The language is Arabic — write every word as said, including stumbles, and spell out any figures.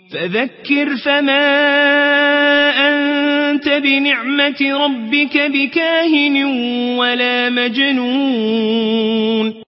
فذكر فما أنت بنعمة ربك بكاهن ولا مجنون